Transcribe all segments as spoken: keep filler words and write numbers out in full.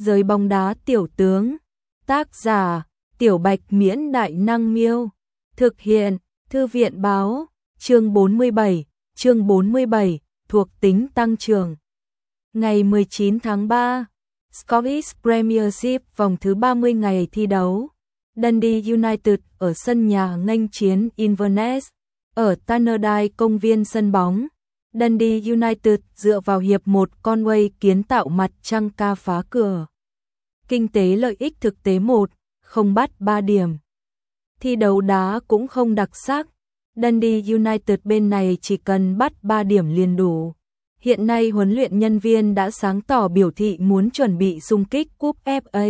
Giới bóng đá tiểu tướng. Tác giả: Tiểu Bạch Miễn Đại Năng Miêu. Thực hiện: Thư viện Báo. Chương bốn mươi bảy. Chương bốn mươi bảy. Thuộc tính tăng trưởng. Ngày mười chín tháng ba, Scottish Premiership vòng thứ ba mươi ngày thi đấu. Dundee United ở sân nhà nghênh chiến Inverness ở Tannadice công viên sân bóng. Dundee United dựa vào hiệp một Conway kiến tạo mặt trăng ca phá cửa. Kinh tế lợi ích thực tế một, không bắt ba điểm. Thi đấu đá cũng không đặc sắc. Dundee United bên này chỉ cần bắt ba điểm liền đủ. Hiện nay huấn luyện nhân viên đã sáng tỏ biểu thị muốn chuẩn bị xung kích cúp ép a.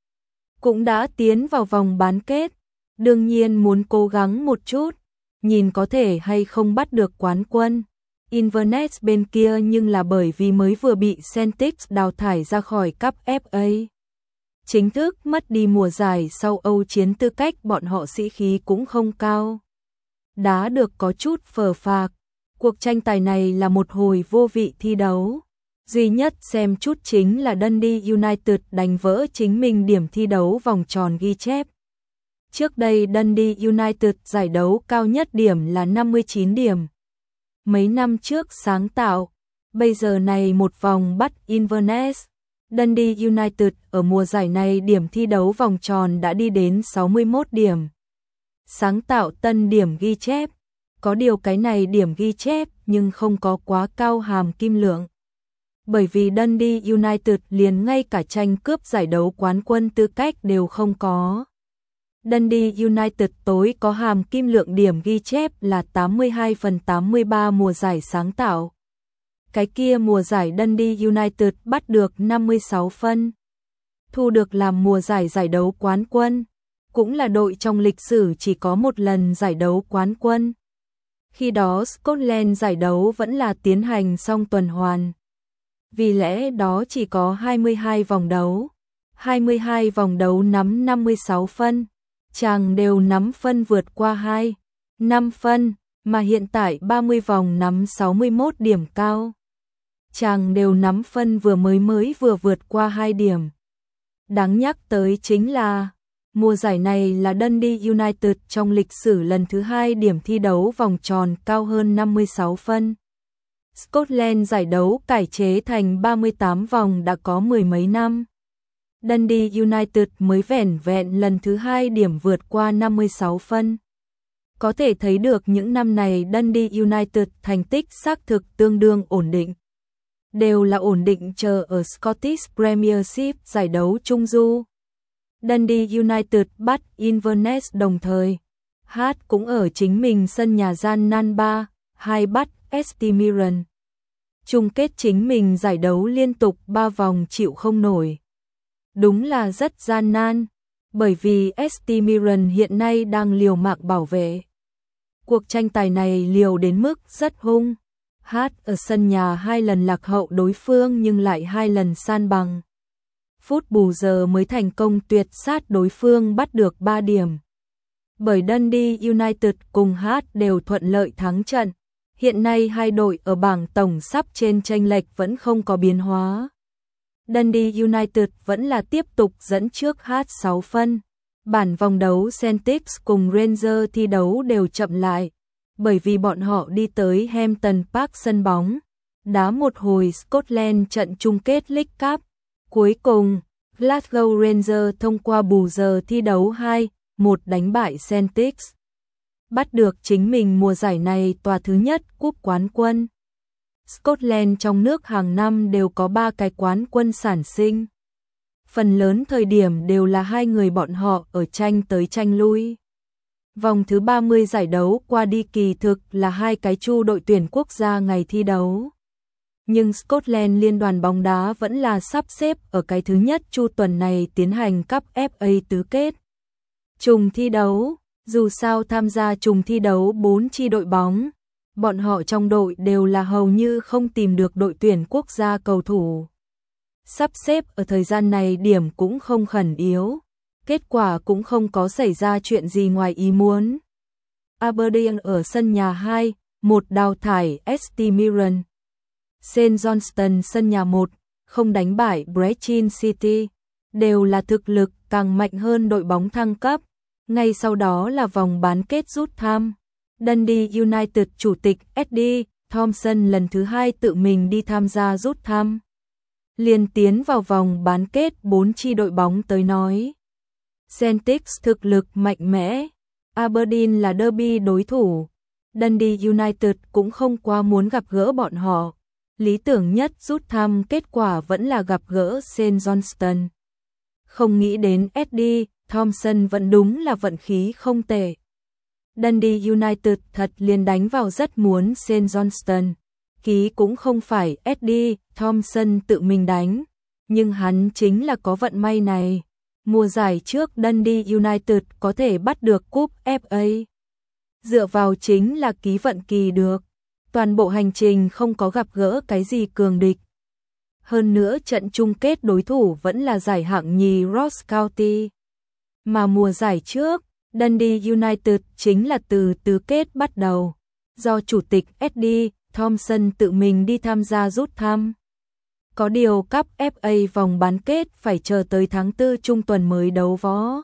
Cũng đã tiến vào vòng bán kết. Đương nhiên muốn cố gắng một chút, nhìn có thể hay không bắt được quán quân. Inverness bên kia nhưng là bởi vì mới vừa bị Celtic đào thải ra khỏi cúp ép a. Chính thức mất đi mùa giải sau Âu chiến tư cách, bọn họ sĩ khí cũng không cao. Đá được có chút phờ phạc. Cuộc tranh tài này là một hồi vô vị thi đấu. Duy nhất xem chút chính là Dundee United đánh vỡ chính mình điểm thi đấu vòng tròn ghi chép. Trước đây Dundee United giải đấu cao nhất điểm là năm mươi chín điểm. Mấy năm trước sáng tạo, bây giờ này một vòng bắt Inverness. Dundee United ở mùa giải này điểm thi đấu vòng tròn đã đi đến sáu mươi mốt điểm. Sáng tạo tân điểm ghi chép. Có điều cái này điểm ghi chép nhưng không có quá cao hàm kim lượng. Bởi vì Dundee United liền ngay cả tranh cướp giải đấu quán quân tư cách đều không có. Dundee United tối có hàm kim lượng điểm ghi chép là tám mươi hai phần tám mươi ba mùa giải sáng tạo. Cái kia mùa giải Dundee United bắt được năm mươi sáu phân. Thu được làm mùa giải giải đấu quán quân. Cũng là đội trong lịch sử chỉ có một lần giải đấu quán quân. Khi đó Scotland giải đấu vẫn là tiến hành xong tuần hoàn. Vì lẽ đó chỉ có hai mươi hai vòng đấu. hai mươi hai vòng đấu nắm năm mươi sáu phân. Chàng đều nắm phân vượt qua hai, năm phân, mà hiện tại ba mươi vòng nắm sáu mươi mốt điểm cao. Chàng đều nắm phân vừa mới mới vừa vượt qua hai điểm. Đáng nhắc tới chính là mùa giải này là Dundee United trong lịch sử lần thứ hai điểm thi đấu vòng tròn cao hơn năm mươi sáu phân. Scotland giải đấu cải chế thành ba mươi tám vòng đã có mười mấy năm. Dundee United mới vẻn vẹn lần thứ hai điểm vượt qua năm mươi sáu phân. Có thể thấy được những năm này Dundee United thành tích xác thực tương đương ổn định. Đều là ổn định chờ ở Scottish Premiership giải đấu Trung Du. Dundee United bắt Inverness đồng thời. Hát cũng ở chính mình sân nhà gian nan ba, hai bắt ét tê Mirren. Chung kết chính mình giải đấu liên tục ba vòng chịu không nổi. Đúng là rất gian nan, bởi vì ét tê Mirren hiện nay đang liều mạng bảo vệ. Cuộc tranh tài này liều đến mức rất hung. Hát ở sân nhà hai lần lạc hậu đối phương nhưng lại hai lần san bằng. Phút bù giờ mới thành công tuyệt sát đối phương bắt được ba điểm. Bởi Dundee United cùng Hát đều thuận lợi thắng trận. Hiện nay hai đội ở bảng tổng sắp trên chênh lệch vẫn không có biến hóa. Dundee United vẫn là tiếp tục dẫn trước Hát sáu phân. Bản vòng đấu Celtic cùng Rangers thi đấu đều chậm lại, bởi vì bọn họ đi tới Hampton Park sân bóng, đá một hồi Scotland trận chung kết League Cup. Cuối cùng, Glasgow Rangers thông qua bù giờ thi đấu hai một đánh bại Celtic, bắt được chính mình mùa giải này tòa thứ nhất cúp quán quân. Scotland trong nước hàng năm đều có ba cái quán quân sản sinh. Phần lớn thời điểm đều là hai người bọn họ ở tranh tới tranh lui. Vòng thứ ba mươi giải đấu qua đi kỳ thực là hai cái chu đội tuyển quốc gia ngày thi đấu. Nhưng Scotland liên đoàn bóng đá vẫn là sắp xếp ở cái thứ nhất chu tuần này tiến hành cúp ép a tứ kết. Trùng thi đấu, dù sao tham gia trùng thi đấu bốn chi đội bóng, bọn họ trong đội đều là hầu như không tìm được đội tuyển quốc gia cầu thủ. Sắp xếp ở thời gian này điểm cũng không khẩn yếu, kết quả cũng không có xảy ra chuyện gì ngoài ý muốn. Aberdeen ở sân nhà hai một đào thải ét tê Mirren. Saint Johnstone sân nhà một không đánh bại Brechin City. đều là thực lực càng mạnh hơn đội bóng thăng cấp. Ngay sau đó là vòng bán kết rút thăm. Dundee United chủ tịch Eddie Thompson lần thứ hai tự mình đi tham gia rút thăm. Liền tiến vào vòng bán kết bốn chi đội bóng tới nói. Celtics thực lực mạnh mẽ, Aberdeen là derby đối thủ. Dundee United cũng không quá muốn gặp gỡ bọn họ. Lý tưởng nhất rút thăm kết quả vẫn là gặp gỡ Saint Johnstone. Không nghĩ đến Eddie Thompson vẫn đúng là vận khí không tệ. Dundee United thật liền đánh vào rất muốn Saint Johnstone. Ký cũng không phải Eddie Thompson tự mình đánh, nhưng hắn chính là có vận may này. Mùa giải trước Dundee United có thể bắt được cúp ép a. Dựa vào chính là ký vận kỳ được. Toàn bộ hành trình không có gặp gỡ cái gì cường địch. Hơn nữa trận chung kết đối thủ vẫn là giải hạng nhì Ross County. Mà mùa giải trước, Dundee United chính là từ tứ kết bắt đầu. Do chủ tịch Eddie Thompson tự mình đi tham gia rút thăm. Có điều cúp ép a vòng bán kết phải chờ tới tháng tư trung tuần mới đấu võ.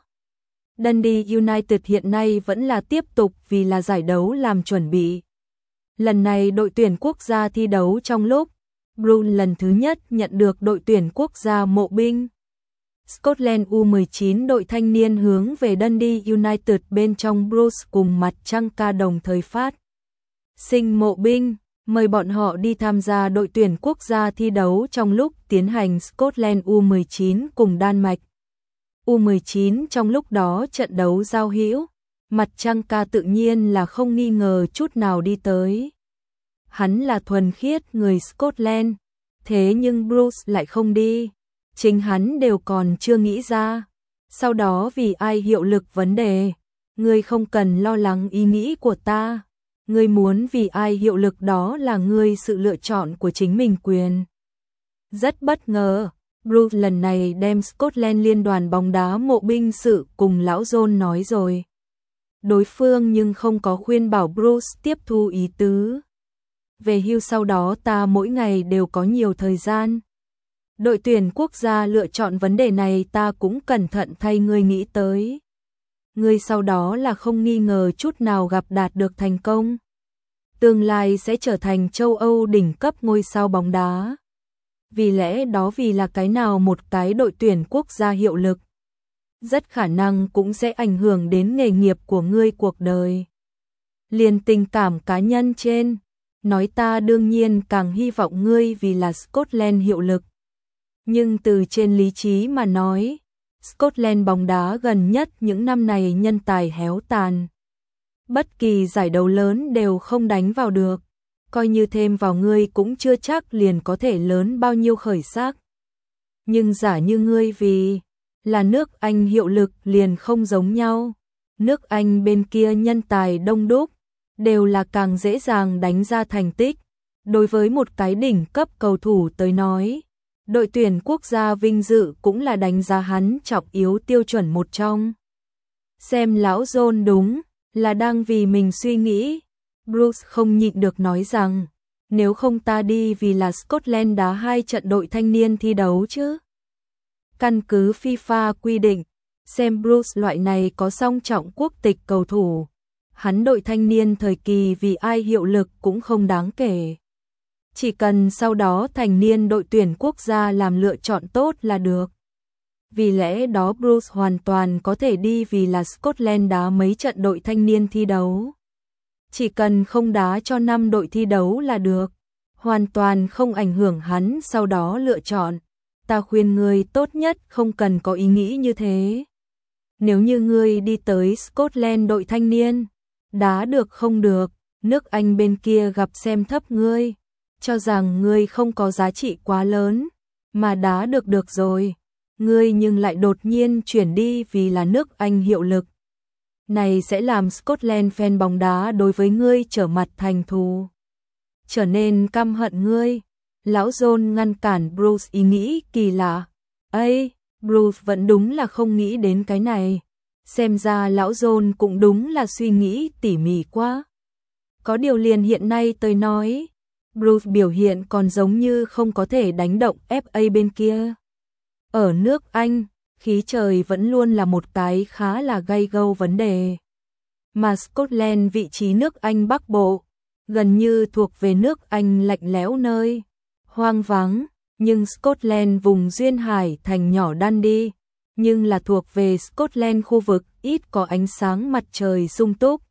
Dundee United hiện nay vẫn là tiếp tục vì là giải đấu làm chuẩn bị. Lần này đội tuyển quốc gia thi đấu trong lúc Bruce lần thứ nhất nhận được đội tuyển quốc gia mộ binh. Scotland u mười chín đội thanh niên hướng về Dundee United bên trong Bruce cùng mặt trăng ca đồng thời phát. Sinh mộ binh, mời bọn họ đi tham gia đội tuyển quốc gia thi đấu trong lúc tiến hành Scotland u mười chín cùng Đan Mạch. u mười chín trong lúc đó trận đấu giao hữu, mặt trăng ca tự nhiên là không nghi ngờ chút nào đi tới. Hắn là thuần khiết người Scotland, thế nhưng Bruce lại không đi. Chính hắn đều còn chưa nghĩ ra. Sau đó vì ai hiệu lực vấn đề, ngươi không cần lo lắng ý nghĩ của ta. Ngươi muốn vì ai hiệu lực đó là ngươi sự lựa chọn của chính mình quyền. Rất bất ngờ, Bruce lần này đem Scotland liên đoàn bóng đá mộ binh sự cùng lão John nói rồi. Đối phương nhưng không có khuyên bảo Bruce tiếp thu ý tứ. Về hưu sau đó ta mỗi ngày đều có nhiều thời gian. Đội tuyển quốc gia lựa chọn vấn đề này ta cũng cẩn thận thay ngươi nghĩ tới. Ngươi sau đó là không nghi ngờ chút nào gặp đạt được thành công. Tương lai sẽ trở thành châu Âu đỉnh cấp ngôi sao bóng đá. Vì lẽ đó vì là cái nào một cái đội tuyển quốc gia hiệu lực, rất khả năng cũng sẽ ảnh hưởng đến nghề nghiệp của ngươi cuộc đời. Liền tình cảm cá nhân trên, nói ta đương nhiên càng hy vọng ngươi vì là Scotland hiệu lực. Nhưng từ trên lý trí mà nói, Scotland bóng đá gần nhất những năm này nhân tài héo tàn. Bất kỳ giải đấu lớn đều không đánh vào được, coi như thêm vào ngươi cũng chưa chắc liền có thể lớn bao nhiêu khởi sắc. Nhưng giả như ngươi vì là nước Anh hiệu lực liền không giống nhau. Nước Anh bên kia nhân tài đông đúc, đều là càng dễ dàng đánh ra thành tích. Đối với một cái đỉnh cấp cầu thủ tới nói, đội tuyển quốc gia vinh dự cũng là đánh giá hắn trọng yếu tiêu chuẩn một trong. Xem lão John đúng là đang vì mình suy nghĩ. Bruce không nhịn được nói rằng, nếu không ta đi vì là Scotland đá hai trận đội thanh niên thi đấu chứ. Căn cứ FIFA quy định, xem Bruce loại này có song trọng quốc tịch cầu thủ, hắn đội thanh niên thời kỳ vì ai hiệu lực cũng không đáng kể. Chỉ cần sau đó thành niên đội tuyển quốc gia làm lựa chọn tốt là được. Vì lẽ đó Bruce hoàn toàn có thể đi vì là Scotland đá mấy trận đội thanh niên thi đấu. Chỉ cần không đá cho năm đội thi đấu là được, hoàn toàn không ảnh hưởng hắn sau đó lựa chọn. Ta khuyên ngươi tốt nhất không cần có ý nghĩ như thế. Nếu như ngươi đi tới Scotland đội thanh niên, đá được không được, nước Anh bên kia gặp xem thấp ngươi, cho rằng ngươi không có giá trị quá lớn, mà đá được được rồi, ngươi nhưng lại đột nhiên chuyển đi vì là nước Anh hiệu lực. Này sẽ làm Scotland fan bóng đá đối với ngươi trở mặt thành thù, trở nên căm hận ngươi. Lão John ngăn cản Bruce ý nghĩ kỳ lạ. Ây, Bruce vẫn đúng là không nghĩ đến cái này. Xem ra lão John cũng đúng là suy nghĩ tỉ mỉ quá. Có điều liền hiện nay tôi nói, Bruce biểu hiện còn giống như không có thể đánh động ép a bên kia. Ở nước Anh, khí trời vẫn luôn là một cái khá là gay go vấn đề. Mà Scotland vị trí nước Anh Bắc Bộ, gần như thuộc về nước Anh lạnh lẽo nơi hoang vắng, nhưng Scotland vùng duyên hải thành nhỏ Dundee, nhưng là thuộc về Scotland khu vực ít có ánh sáng mặt trời sung túc.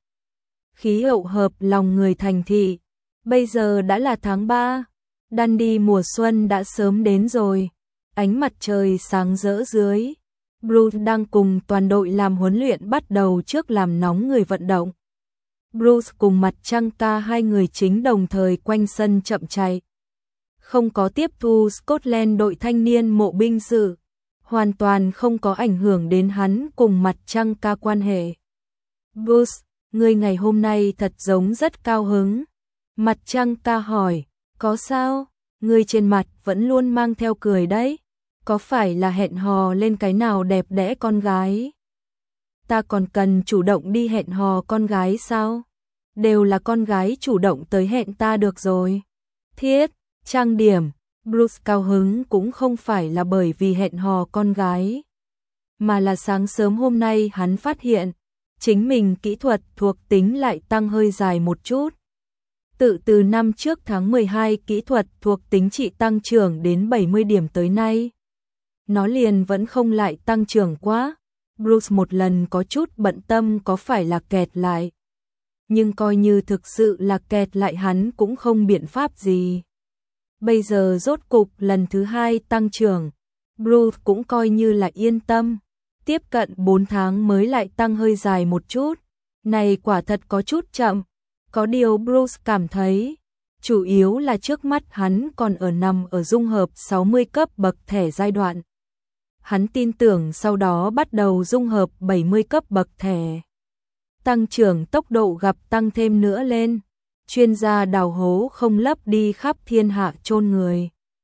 Khí hậu hợp lòng người thành thị. Bây giờ đã là tháng ba, Dundee mùa xuân đã sớm đến rồi. Ánh mặt trời sáng rỡ dưới. Bruce đang cùng toàn đội làm huấn luyện bắt đầu trước làm nóng người vận động. Bruce cùng Mặt Trăng ca hai người chính đồng thời quanh sân chậm chạy. Không có tiếp thu Scotland đội thanh niên mộ binh sự, hoàn toàn không có ảnh hưởng đến hắn cùng Mặt Trăng ca quan hệ. Bruce, ngươi ngày hôm nay thật giống rất cao hứng. Mặt Trăng ca hỏi, có sao? Ngươi trên mặt vẫn luôn mang theo cười đấy. Có phải là hẹn hò lên cái nào đẹp đẽ con gái? Ta còn cần chủ động đi hẹn hò con gái sao? Đều là con gái chủ động tới hẹn ta được rồi. Thiết, trang điểm, Bruce cao hứng cũng không phải là bởi vì hẹn hò con gái, mà là sáng sớm hôm nay hắn phát hiện, chính mình kỹ thuật thuộc tính lại tăng hơi dài một chút. Tự từ năm trước tháng mười hai kỹ thuật thuộc tính chỉ tăng trưởng đến bảy mươi điểm tới nay. Nó liền vẫn không lại tăng trưởng quá. Bruce một lần có chút bận tâm có phải là kẹt lại. Nhưng coi như thực sự là kẹt lại hắn cũng không biện pháp gì. Bây giờ rốt cục lần thứ hai tăng trưởng, Bruce cũng coi như là yên tâm. Tiếp cận bốn tháng mới lại tăng hơi dài một chút. Này quả thật có chút chậm. Có điều Bruce cảm thấy, chủ yếu là trước mắt hắn còn ở nằm ở dung hợp sáu mươi cấp bậc thẻ giai đoạn. Hắn tin tưởng sau đó bắt đầu dung hợp bảy mươi cấp bậc thẻ. Tăng trưởng tốc độ gặp tăng thêm nữa lên. Chuyên gia đào hố không lấp đi khắp thiên hạ chôn người.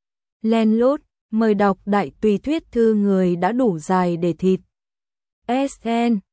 Len lút, mời đọc đại tùy thuyết thư người đã đủ dài để thịt. ét en